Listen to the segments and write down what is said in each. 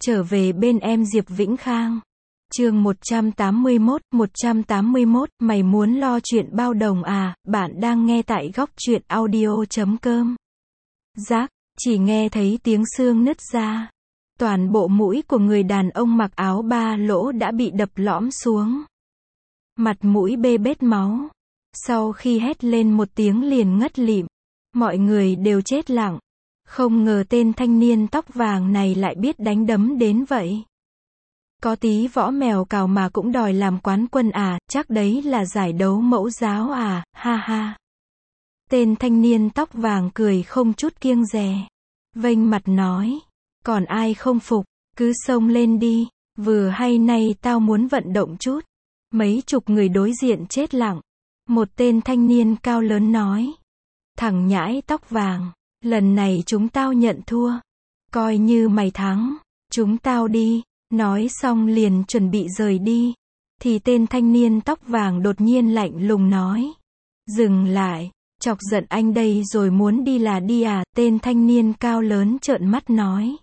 Trở về bên em Diệp Vĩnh Khang. Chương 181, mày muốn lo chuyện bao đồng à, bạn đang nghe tại góc truyện audio.com. Rác, chỉ nghe thấy tiếng xương nứt ra. Toàn bộ mũi của người đàn ông mặc áo ba lỗ đã bị đập lõm xuống. Mặt mũi bê bết máu. Sau khi hét lên một tiếng liền ngất lịm. Mọi người đều chết lặng. Không ngờ tên thanh niên tóc vàng này lại biết đánh đấm đến vậy. Có tí võ mèo cào mà cũng đòi làm quán quân à, chắc đấy là giải đấu mẫu giáo à, ha ha. Tên thanh niên tóc vàng cười không chút kiêng dè. Vênh mặt nói, còn ai không phục, cứ xông lên đi, vừa hay nay tao muốn vận động chút. Mấy chục người đối diện chết lặng. Một tên thanh niên cao lớn nói, thằng nhãi tóc vàng, lần này chúng tao nhận thua. Coi như mày thắng, chúng tao đi. Nói xong liền chuẩn bị rời đi. Thì tên thanh niên tóc vàng đột nhiên lạnh lùng nói, dừng lại, chọc giận anh đây rồi muốn đi là đi à. Tên thanh niên cao lớn trợn mắt nói,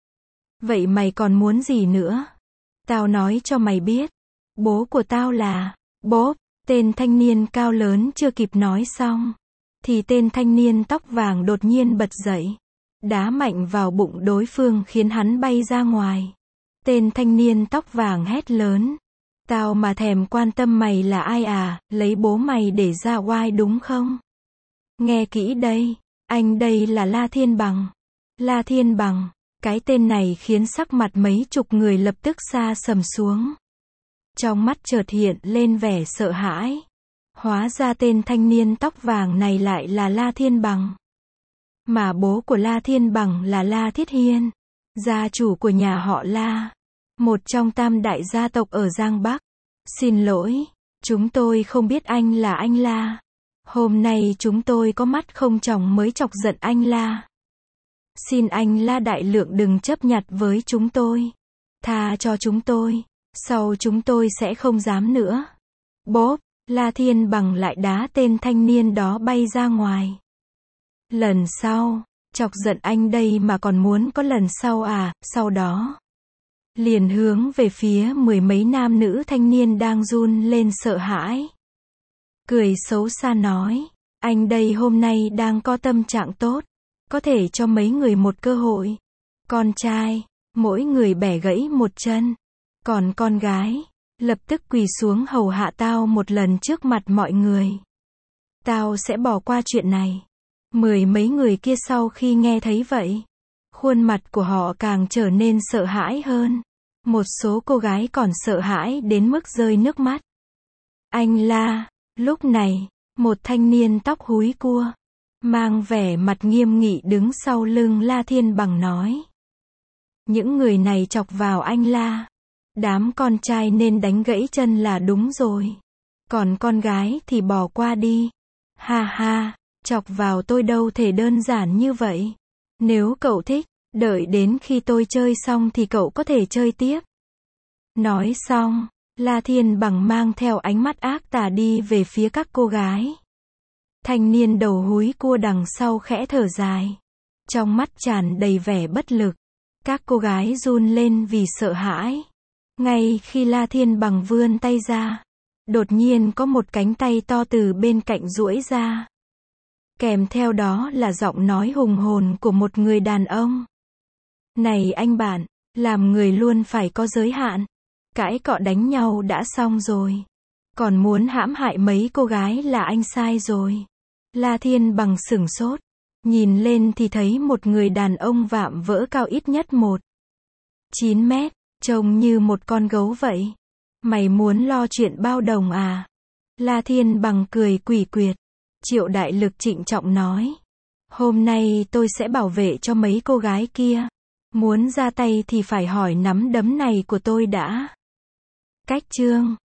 vậy mày còn muốn gì nữa? Tao nói cho mày biết, bố của tao là, bốp. Tên thanh niên cao lớn chưa kịp nói xong, thì tên thanh niên tóc vàng đột nhiên bật dậy, đá mạnh vào bụng đối phương khiến hắn bay ra ngoài. Tên thanh niên tóc vàng hét lớn, tao mà thèm quan tâm mày là ai à, lấy bố mày để ra oai đúng không? Nghe kỹ đây, anh đây là La Thiên Bằng. La Thiên Bằng, cái tên này khiến sắc mặt mấy chục người lập tức sa sầm xuống. Trong mắt chợt hiện lên vẻ sợ hãi. Hóa ra tên thanh niên tóc vàng này lại là La Thiên Bằng. Mà bố của La Thiên Bằng là La Thiết Hiên, gia chủ của nhà họ La, một trong tam đại gia tộc ở Giang Bắc. Xin lỗi, chúng tôi không biết anh là anh La. Hôm nay chúng tôi có mắt không tròng mới chọc giận anh La. Xin anh La đại lượng đừng chấp nhặt với chúng tôi. Tha cho chúng tôi, sau chúng tôi sẽ không dám nữa. Bốp, La Thiên Bằng lại đá tên thanh niên đó bay ra ngoài. Lần sau, chọc giận anh đây mà còn muốn có lần sau à. Sau đó, liền hướng về phía mười mấy nam nữ thanh niên đang run lên sợ hãi. Cười xấu xa nói, anh đây hôm nay đang có tâm trạng tốt, có thể cho mấy người một cơ hội. Con trai, mỗi người bẻ gãy một chân. Còn con gái, lập tức quỳ xuống hầu hạ tao một lần trước mặt mọi người. Tao sẽ bỏ qua chuyện này. Mười mấy người kia sau khi nghe thấy vậy, khuôn mặt của họ càng trở nên sợ hãi hơn. Một số cô gái còn sợ hãi đến mức rơi nước mắt. Anh La, lúc này, một thanh niên tóc húi cua, mang vẻ mặt nghiêm nghị đứng sau lưng La Thiên Bằng nói. Những người này chọc vào anh La. Đám con trai nên đánh gãy chân là đúng rồi. Còn con gái thì bỏ qua đi. Ha ha, chọc vào tôi đâu thể đơn giản như vậy. Nếu cậu thích, đợi đến khi tôi chơi xong thì cậu có thể chơi tiếp. Nói xong, La Thiên Bằng mang theo ánh mắt ác tà đi về phía các cô gái. Thanh niên đầu húi cua đằng sau khẽ thở dài. Trong mắt tràn đầy vẻ bất lực. Các cô gái run lên vì sợ hãi. Ngay khi La Thiên Bằng vươn tay ra, đột nhiên có một cánh tay to từ bên cạnh duỗi ra. Kèm theo đó là giọng nói hùng hồn của một người đàn ông. Này anh bạn, làm người luôn phải có giới hạn. Cãi cọ đánh nhau đã xong rồi. Còn muốn hãm hại mấy cô gái là anh sai rồi. La Thiên Bằng sửng sốt. Nhìn lên thì thấy một người đàn ông vạm vỡ cao ít nhất 1,9 mét. Trông như một con gấu vậy. Mày muốn lo chuyện bao đồng à? La Thiên Bằng cười quỷ quyệt. Triệu Đại Lực trịnh trọng nói. Hôm nay tôi sẽ bảo vệ cho mấy cô gái kia. Muốn ra tay thì phải hỏi nắm đấm này của tôi đã. Cách chương